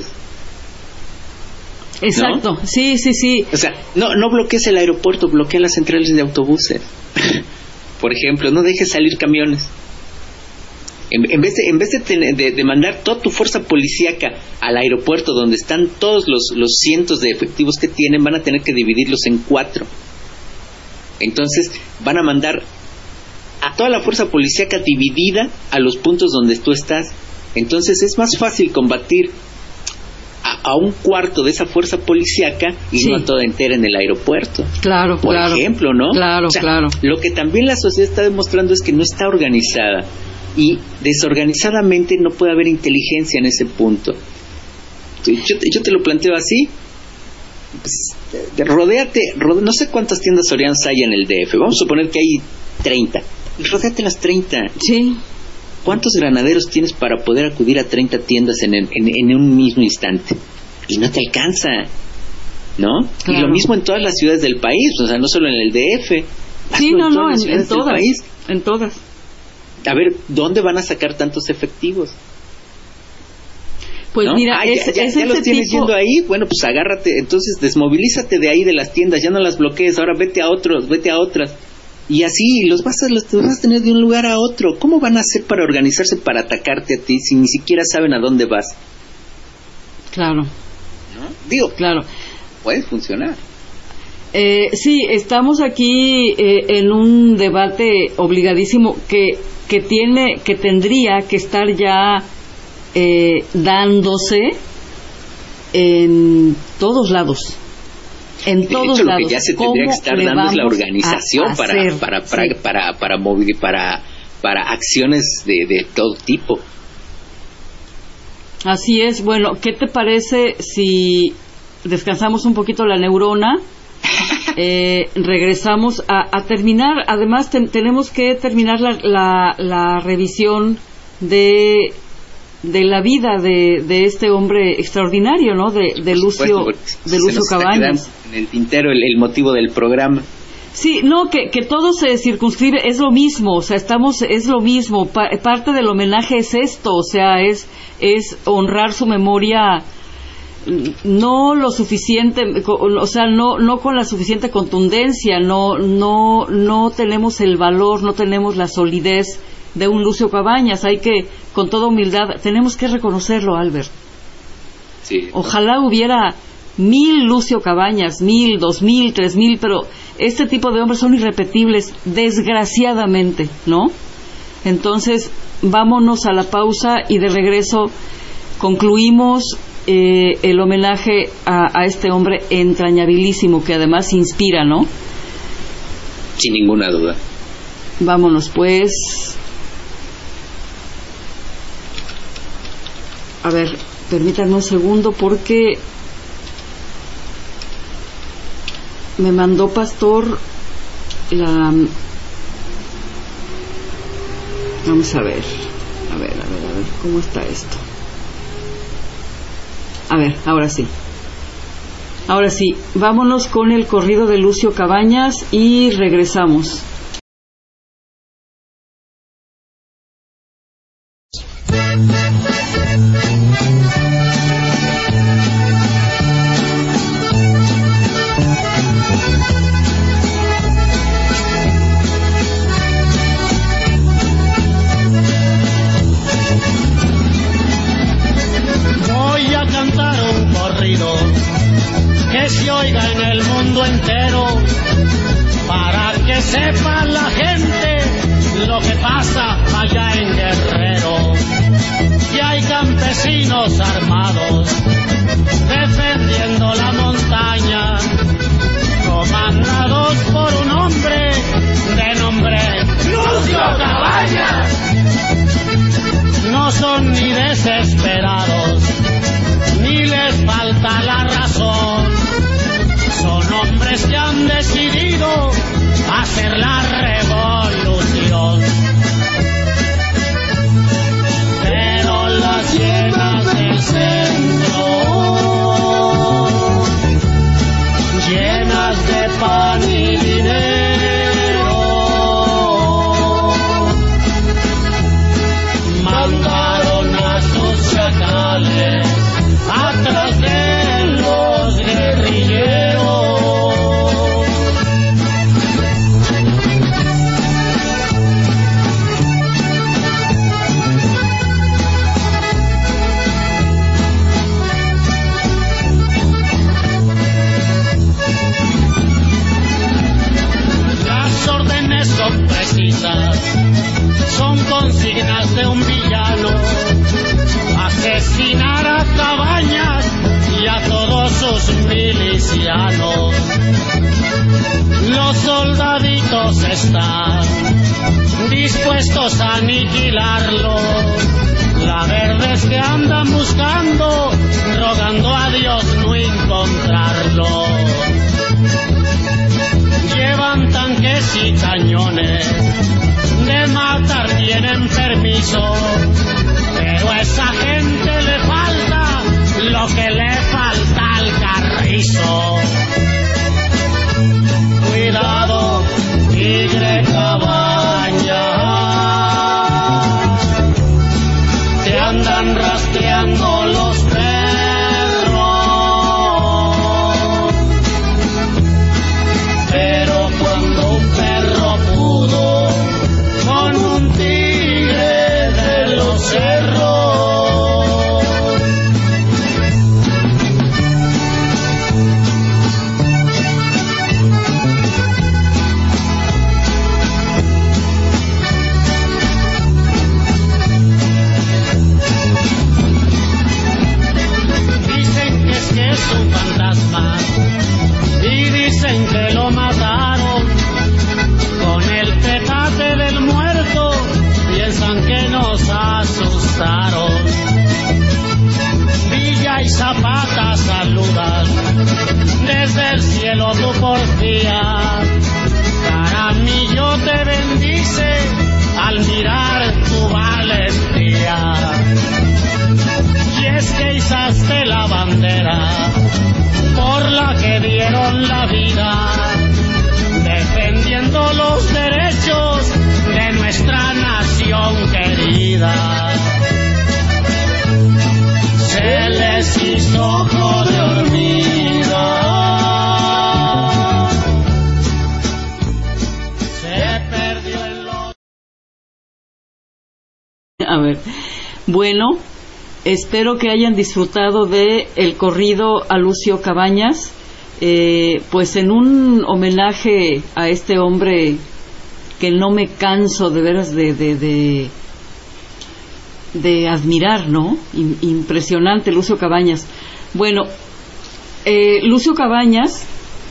Exacto, ¿no? Sí. O sea, no bloquees el aeropuerto, bloquea las centrales de autobuses. Por ejemplo, no dejes salir camiones. En vez de mandar toda tu fuerza policíaca al aeropuerto donde están todos los cientos de efectivos que tienen, van a tener que dividirlos en 4. Entonces van a mandar a toda la fuerza policíaca dividida a los puntos donde tú estás. Entonces es más fácil combatir a un cuarto de esa fuerza policíaca y sí. no a toda entera en el aeropuerto. Claro, por ejemplo, ¿no? Claro, claro. Lo que también la sociedad está demostrando es que no está organizada, y desorganizadamente no puede haber inteligencia en ese punto. Yo te lo planteo así. Pues, rodéate, no sé cuántas tiendas Sorianas hay en el DF, vamos a suponer que hay 30, y rodéate las 30. Sí. ¿Cuántos granaderos tienes para poder acudir a 30 tiendas en un mismo instante? Y no te alcanza, ¿no? Claro. Y lo mismo en todas las ciudades del país, o sea, no solo en el DF. Sí, en todas. A ver, ¿dónde van a sacar tantos efectivos? Pues ¿no? mira, ya ese los tienes tipo... yendo ahí, bueno, pues agárrate, entonces desmovilízate de ahí de las tiendas, ya no las bloquees, ahora vete a otras. Y así los vas a tener de un lugar a otro. ¿Cómo van a hacer para organizarse para atacarte a ti si ni siquiera saben a dónde vas? Claro. ¿No? Digo, Claro. puede funcionar. Sí, estamos aquí en un debate obligadísimo que tendría que estar ya dándose en todos lados. En De todos hecho, lo lados. que ya se tendría que estar dando es la organización para acciones de todo tipo. Así es. Bueno, ¿qué te parece si descansamos un poquito la neurona? Regresamos a terminar. Además, tenemos que terminar la revisión de la vida de este hombre extraordinario, ¿no? De Lucio Cabañas. En el tintero el motivo del programa. Sí, no, que todo se circunscribe, es lo mismo, o sea, es lo mismo, parte del homenaje es esto, o sea, es honrar su memoria, no lo suficiente, o sea, no con la suficiente contundencia, no tenemos el valor, no tenemos la solidez de un Lucio Cabañas. Hay que, con toda humildad, tenemos que reconocerlo, Albert. Sí. Ojalá hubiera 1000 Lucio Cabañas, 1000, 2000, 3000, pero este tipo de hombres son irrepetibles, desgraciadamente, ¿no? Entonces, vámonos a la pausa y de regreso concluimos el homenaje a este hombre entrañabilísimo que además inspira, ¿no? Sin ninguna duda. Vámonos, pues. A ver, permítanme un segundo porque me mandó Pastor vamos a ver, ¿cómo está esto? A ver, ahora sí, vámonos con el corrido de Lucio Cabañas y regresamos. Voy a cantar un corrido que se oiga en el mundo entero, para que sepa la gente lo que pasa allá en Guerrero. Que hay campesinos armados defendiendo la montaña, comandados por un hombre de nombre Lucio Cabañas. No son ni desesperados, ni les falta la razón. Son hombres que han decidido hacer la revolución. Pero las llenas del centro, llenas de pan y dinero, mandaron a sus chacales atrás de los guerrilleros. Las órdenes son precisas, son consignas de un villano: asesinar a Cabañas y a todos sus milicianos. Los soldaditos están dispuestos a aniquilarlo. La verdad es que andan buscando, rogando a Dios no encontrarlo. Llevan tanques y cañones, de matar tienen permiso, pero a esa gente le falta lo que le falta al carrizo. Cuidado, tigre Cabañas, te andan rastreando los dicen que lo mataron con el petate del muerto, piensan que nos asustaron. Villa y Zapata saludan desde el cielo tu porfía. Jaramillo te bendice al mirar tu valentía. Y es que izaste la bandera por la que dieron la vida, defendiendo los derechos de nuestra nación querida. Se les hizo ojo de hormiga, se perdió el lodo. A ver, bueno, espero que hayan disfrutado de el corrido a Lucio Cabañas, pues en un homenaje a este hombre que no me canso de veras de admirar, ¿no? Impresionante, Lucio Cabañas. Bueno, Lucio Cabañas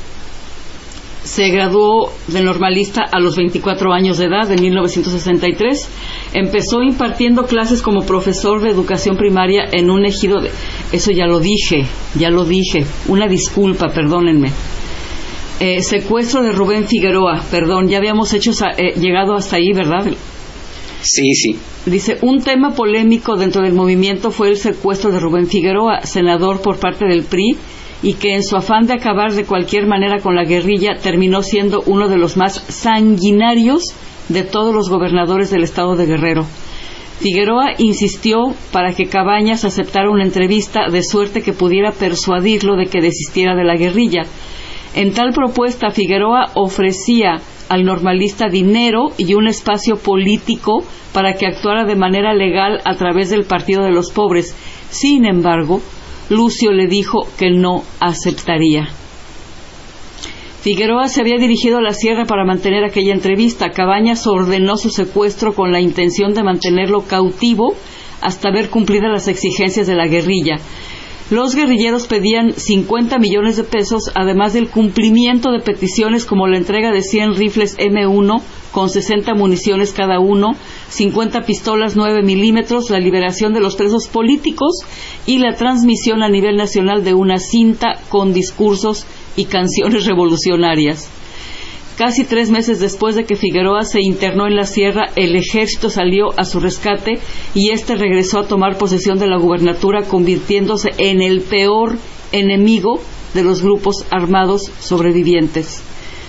se graduó de normalista a los 24 años de edad, en 1963. Empezó impartiendo clases como profesor de educación primaria en un ejido de... Eso ya lo dije, una disculpa, perdónenme. Secuestro de Rubén Figueroa, perdón, ya habíamos llegado hasta ahí, ¿verdad? Sí, sí. Dice, un tema polémico dentro del movimiento fue el secuestro de Rubén Figueroa, senador por parte del PRI, y que en su afán de acabar de cualquier manera con la guerrilla terminó siendo uno de los más sanguinarios de todos los gobernadores del estado de Guerrero. Figueroa insistió para que Cabañas aceptara una entrevista de suerte que pudiera persuadirlo de que desistiera de la guerrilla. En tal propuesta, Figueroa ofrecía al normalista dinero y un espacio político para que actuara de manera legal a través del Partido de los Pobres. Sin embargo, Lucio le dijo que no aceptaría. Figueroa se había dirigido a la sierra para mantener aquella entrevista. Cabañas ordenó su secuestro con la intención de mantenerlo cautivo hasta ver cumplidas las exigencias de la guerrilla. Los guerrilleros pedían 50 millones de pesos, además del cumplimiento de peticiones como la entrega de 100 rifles M1 con 60 municiones cada uno, 50 pistolas 9 milímetros, la liberación de los presos políticos y la transmisión a nivel nacional de una cinta con discursos y canciones revolucionarias. Casi 3 meses después de que Figueroa se internó en la sierra, el ejército salió a su rescate y este regresó a tomar posesión de la gubernatura, convirtiéndose en el peor enemigo de los grupos armados sobrevivientes.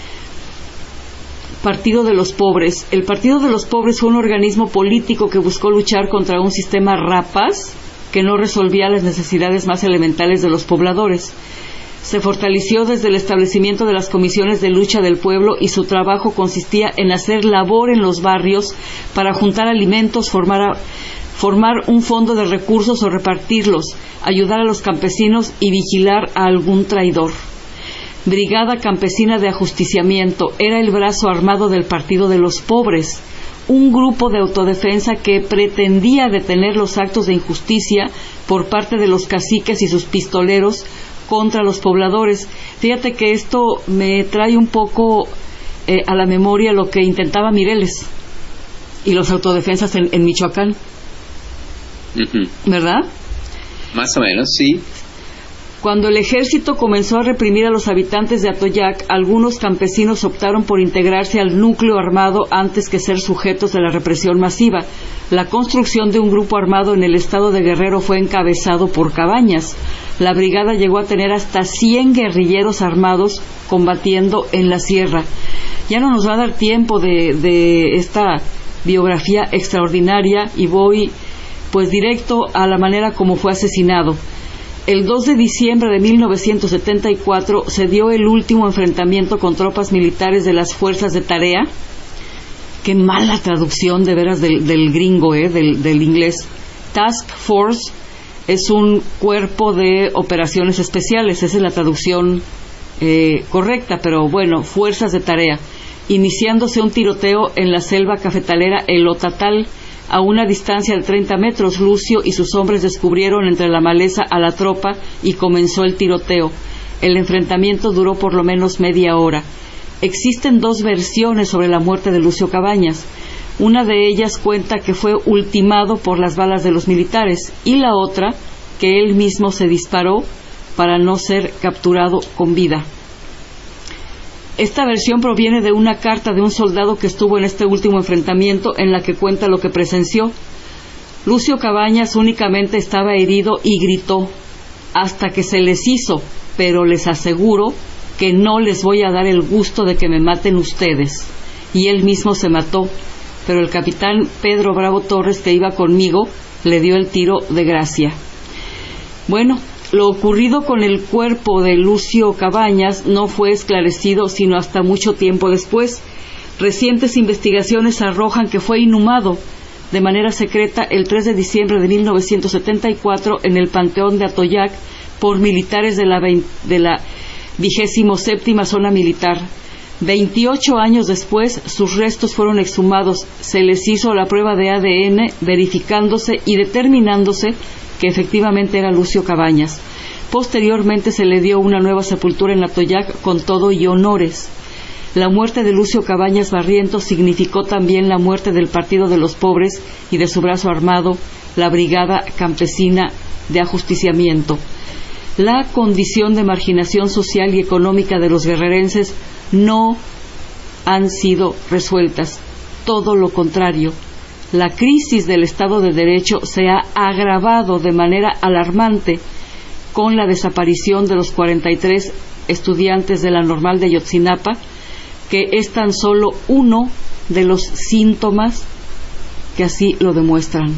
Partido de los Pobres. El Partido de los Pobres fue un organismo político que buscó luchar contra un sistema rapaz que no resolvía las necesidades más elementales de los pobladores. Se fortaleció desde el establecimiento de las comisiones de lucha del pueblo y su trabajo consistía en hacer labor en los barrios para juntar alimentos, formar un fondo de recursos o repartirlos, ayudar a los campesinos y vigilar a algún traidor. Brigada Campesina de Ajusticiamiento era el brazo armado del Partido de los Pobres, un grupo de autodefensa que pretendía detener los actos de injusticia por parte de los caciques y sus pistoleros contra los pobladores. Fíjate que esto me trae un poco a la memoria lo que intentaba Mireles y los autodefensas en Michoacán. ¿Verdad? Más o menos, sí. Cuando el ejército comenzó a reprimir a los habitantes de Atoyac, algunos campesinos optaron por integrarse al núcleo armado antes que ser sujetos de la represión masiva. La construcción de un grupo armado en el estado de Guerrero fue encabezado por Cabañas. La brigada llegó a tener hasta 100 guerrilleros armados combatiendo en la sierra. Ya no nos va a dar tiempo de esta biografía extraordinaria y voy pues directo a la manera como fue asesinado. El 2 de diciembre de 1974 se dio el último enfrentamiento con tropas militares de las fuerzas de tarea. Qué mala traducción de veras del gringo, del inglés. Task Force es un cuerpo de operaciones especiales, esa es la traducción correcta, pero bueno, fuerzas de tarea. Iniciándose un tiroteo en la selva cafetalera El Otatal. A una distancia de 30 metros, Lucio y sus hombres descubrieron entre la maleza a la tropa y comenzó el tiroteo. El enfrentamiento duró por lo menos media hora. Existen dos versiones sobre la muerte de Lucio Cabañas. Una de ellas cuenta que fue ultimado por las balas de los militares y la otra que él mismo se disparó para no ser capturado con vida. Esta versión proviene de una carta de un soldado que estuvo en este último enfrentamiento, en la que cuenta lo que presenció. Lucio Cabañas únicamente estaba herido y gritó hasta que se les hizo, pero les aseguro que no les voy a dar el gusto de que me maten ustedes. Y él mismo se mató, pero el capitán Pedro Bravo Torres, que iba conmigo, le dio el tiro de gracia. Bueno, lo ocurrido con el cuerpo de Lucio Cabañas no fue esclarecido sino hasta mucho tiempo después. Recientes investigaciones arrojan que fue inhumado de manera secreta el 3 de diciembre de 1974 en el Panteón de Atoyac por militares de la 27ª Zona Militar. 28 años después, sus restos fueron exhumados, se les hizo la prueba de ADN, verificándose y determinándose que efectivamente era Lucio Cabañas. Posteriormente se le dio una nueva sepultura en Atoyac con todo y honores. La muerte de Lucio Cabañas Barrientos significó también la muerte del Partido de los Pobres y de su brazo armado, la Brigada Campesina de Ajusticiamiento. La condición de marginación social y económica de los guerrerenses no han sido resueltas. Todo lo contrario. La crisis del Estado de Derecho se ha agravado de manera alarmante con la desaparición de los 43 estudiantes de la Normal de Ayotzinapa, que es tan solo uno de los síntomas que así lo demuestran.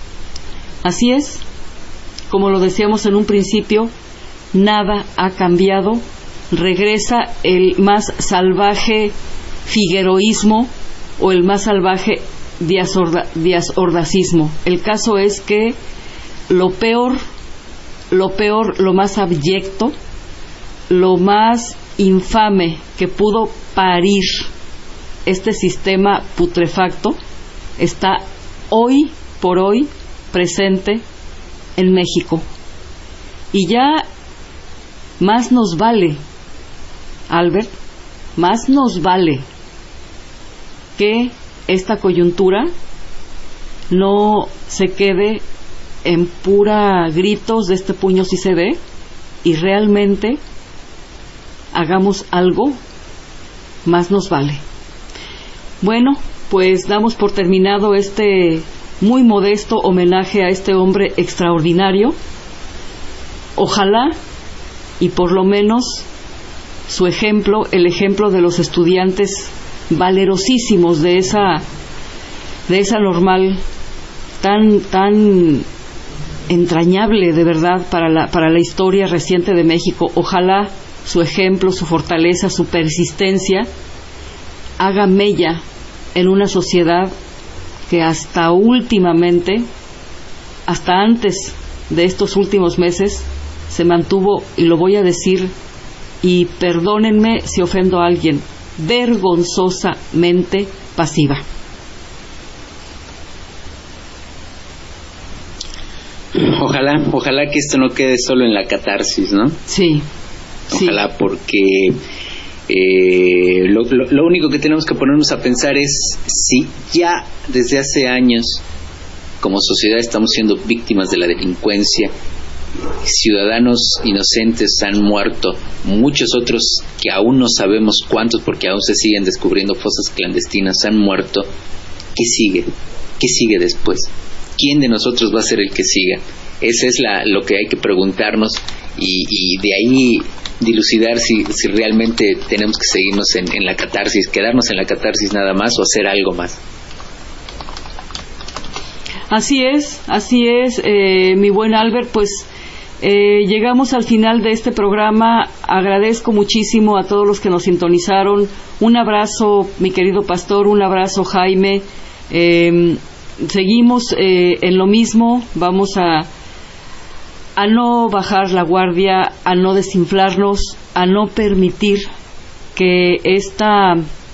Así es, como lo decíamos en un principio, nada ha cambiado. Regresa el más salvaje figueroísmo o el más salvaje díaz-ordacismo. El caso es que lo peor, lo más abyecto, lo más infame que pudo parir este sistema putrefacto está hoy por hoy presente en México. Y ya más nos vale, Albert, más nos vale que esta coyuntura no se quede en pura gritos de este puño si se ve y realmente hagamos algo, más nos vale. Bueno, pues damos por terminado este muy modesto homenaje a este hombre extraordinario. Ojalá y por lo menos su ejemplo, el ejemplo de los estudiantes valerosísimos de esa normal tan entrañable de verdad para la historia reciente de México, ojalá su ejemplo, su fortaleza, su persistencia haga mella en una sociedad que hasta últimamente, hasta antes de estos últimos meses, se mantuvo, y lo voy a decir, y perdónenme si ofendo a alguien, vergonzosamente pasiva. Ojalá que esto no quede solo en la catarsis, ¿no? Sí. Ojalá, porque lo único que tenemos que ponernos a pensar es si ya desde hace años como sociedad estamos siendo víctimas de la delincuencia, ciudadanos inocentes han muerto, muchos otros que aún no sabemos cuántos porque aún se siguen descubriendo fosas clandestinas han muerto. ¿Qué sigue? ¿Qué sigue después? ¿Quién de nosotros va a ser el que siga? Ese es lo que hay que preguntarnos y de ahí dilucidar si realmente tenemos que seguirnos en la catarsis, quedarnos en la catarsis nada más o hacer algo más. Así es, mi buen Albert, pues llegamos al final de este programa. Agradezco muchísimo a todos los que nos sintonizaron. Un abrazo, mi querido pastor, un abrazo, Jaime. Seguimos en lo mismo, vamos a no bajar la guardia, a no desinflarnos, a no permitir que esta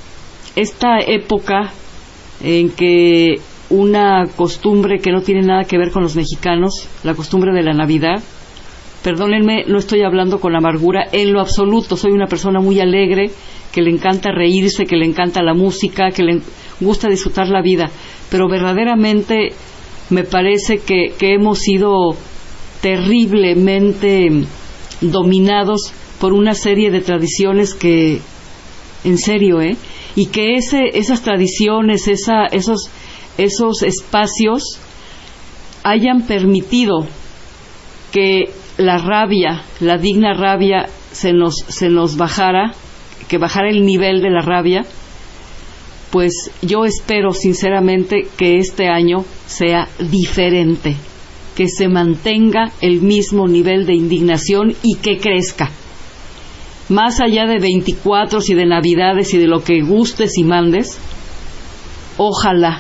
época en que una costumbre que no tiene nada que ver con los mexicanos, la costumbre de la Navidad, Perdónenme, no estoy hablando con amargura en lo absoluto. Soy una persona muy alegre, que le encanta reírse, que le encanta la música, que le gusta disfrutar la vida. Pero verdaderamente me parece que hemos sido terriblemente dominados por una serie de tradiciones que, en serio, y que esas tradiciones, esos espacios hayan permitido que la rabia, la digna rabia, se nos bajara, que bajara el nivel de la rabia. Pues yo espero sinceramente que este año sea diferente, que se mantenga el mismo nivel de indignación y que crezca. Más allá de 24 y de Navidades y de lo que gustes y mandes, ojalá,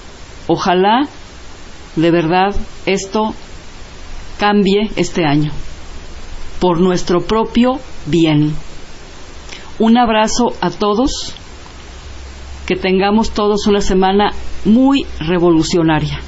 de verdad, esto cambie este año, por nuestro propio bien. Un abrazo a todos, que tengamos todos una semana muy revolucionaria.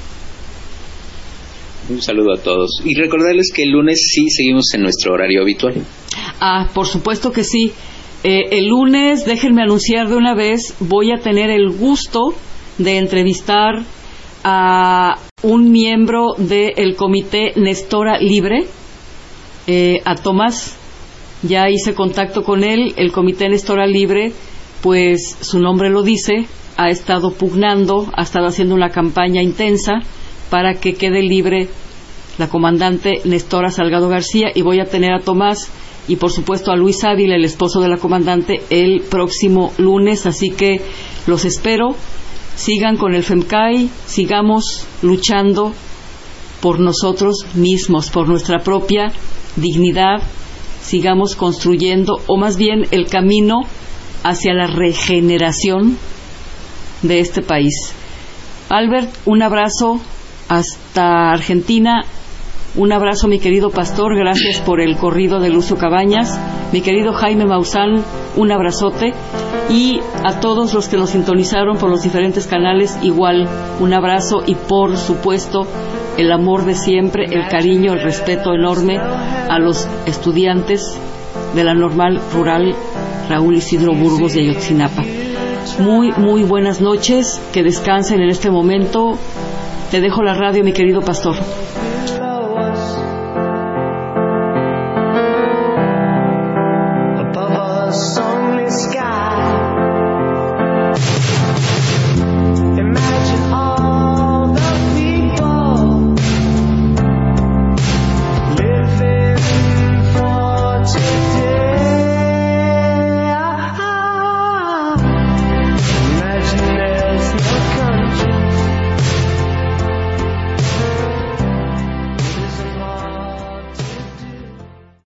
Un saludo a todos. Y recordarles que el lunes sí seguimos en nuestro horario habitual. Por supuesto que sí. El lunes, déjenme anunciar de una vez, voy a tener el gusto de entrevistar a un miembro del comité Nestora Libre, a Tomás. Ya hice contacto con él. El comité Nestora Libre, pues su nombre lo dice, ha estado pugnando, ha estado haciendo una campaña intensa para que quede libre la comandante Nestora Salgado García, y voy a tener a Tomás y por supuesto a Luis Ávila, el esposo de la comandante, el próximo lunes. Así que los espero. Sigan con el FEMCAI, sigamos luchando por nosotros mismos, por nuestra propia dignidad, sigamos construyendo, o más bien el camino hacia la regeneración de este país. Albert, un abrazo hasta Argentina. Un abrazo, mi querido pastor, gracias por el corrido de Lucio Cabañas. Mi querido Jaime Maussan, un abrazote. Y a todos los que nos sintonizaron por los diferentes canales, igual, un abrazo. Y por supuesto, el amor de siempre, el cariño, el respeto enorme a los estudiantes de la Normal Rural Raúl Isidro Burgos de Ayotzinapa. Muy, muy buenas noches, que descansen en este momento. Te dejo la radio, mi querido pastor.